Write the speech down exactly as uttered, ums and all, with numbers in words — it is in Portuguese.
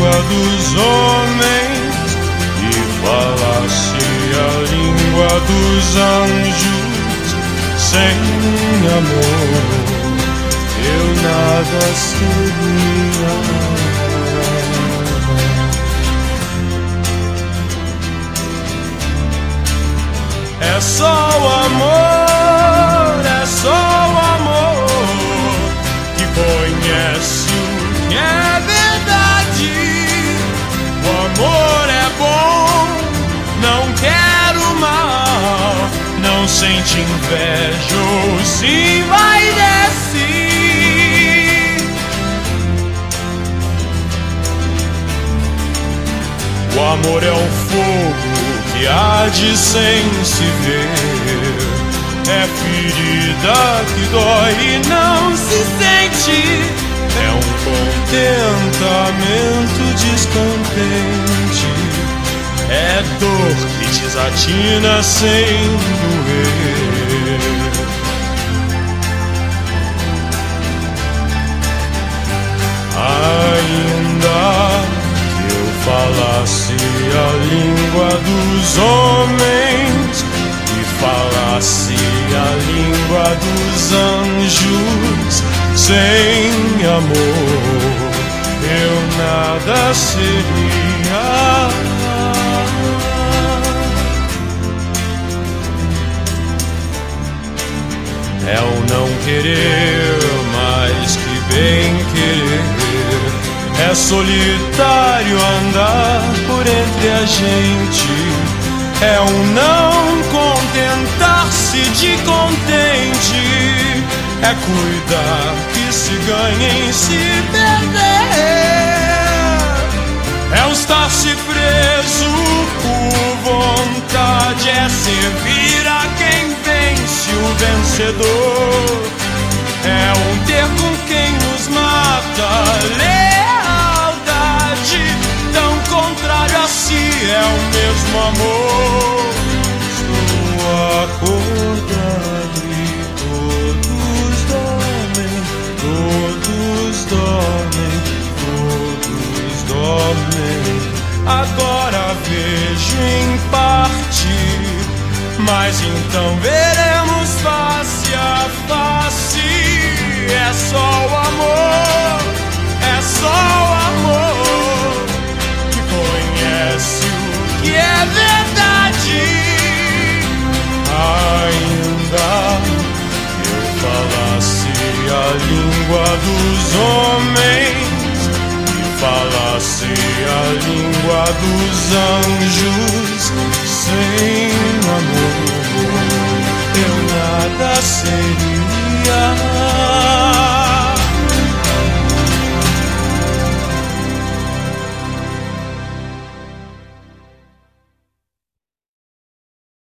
língua dos homens e falasse a língua dos anjos, sem amor eu nada seria. É só o amor, é só o amor que conhece o que é verdade. O amor é bom, não quer o mal, não sente inveja ou se envaidece. O amor é um fogo que arde sem se ver, é ferida que dói e não se sente, é um contentamento descontente, é dor que desatina sem doer. Ainda falasse a língua dos homens e falasse a língua dos anjos, sem amor eu nada seria. É o não querer mais que bem querer, é solitário andar por entre a gente, é um não contentar-se de contente, é cuidar que se ganha em se perder, é um estar-se preso por vontade, é servir a quem vence o vencedor, é um ter com quem nos mata, tão contrário a si é o mesmo amor. Estou acordado e todos dormem, todos dormem, todos dormem. Agora vejo em parte, mas então veremos face a face. É só o amor, é só o amor que conhece o que é verdade. Ainda que eu falasse a língua dos homens e falasse a língua dos anjos, sem amor eu nada seria.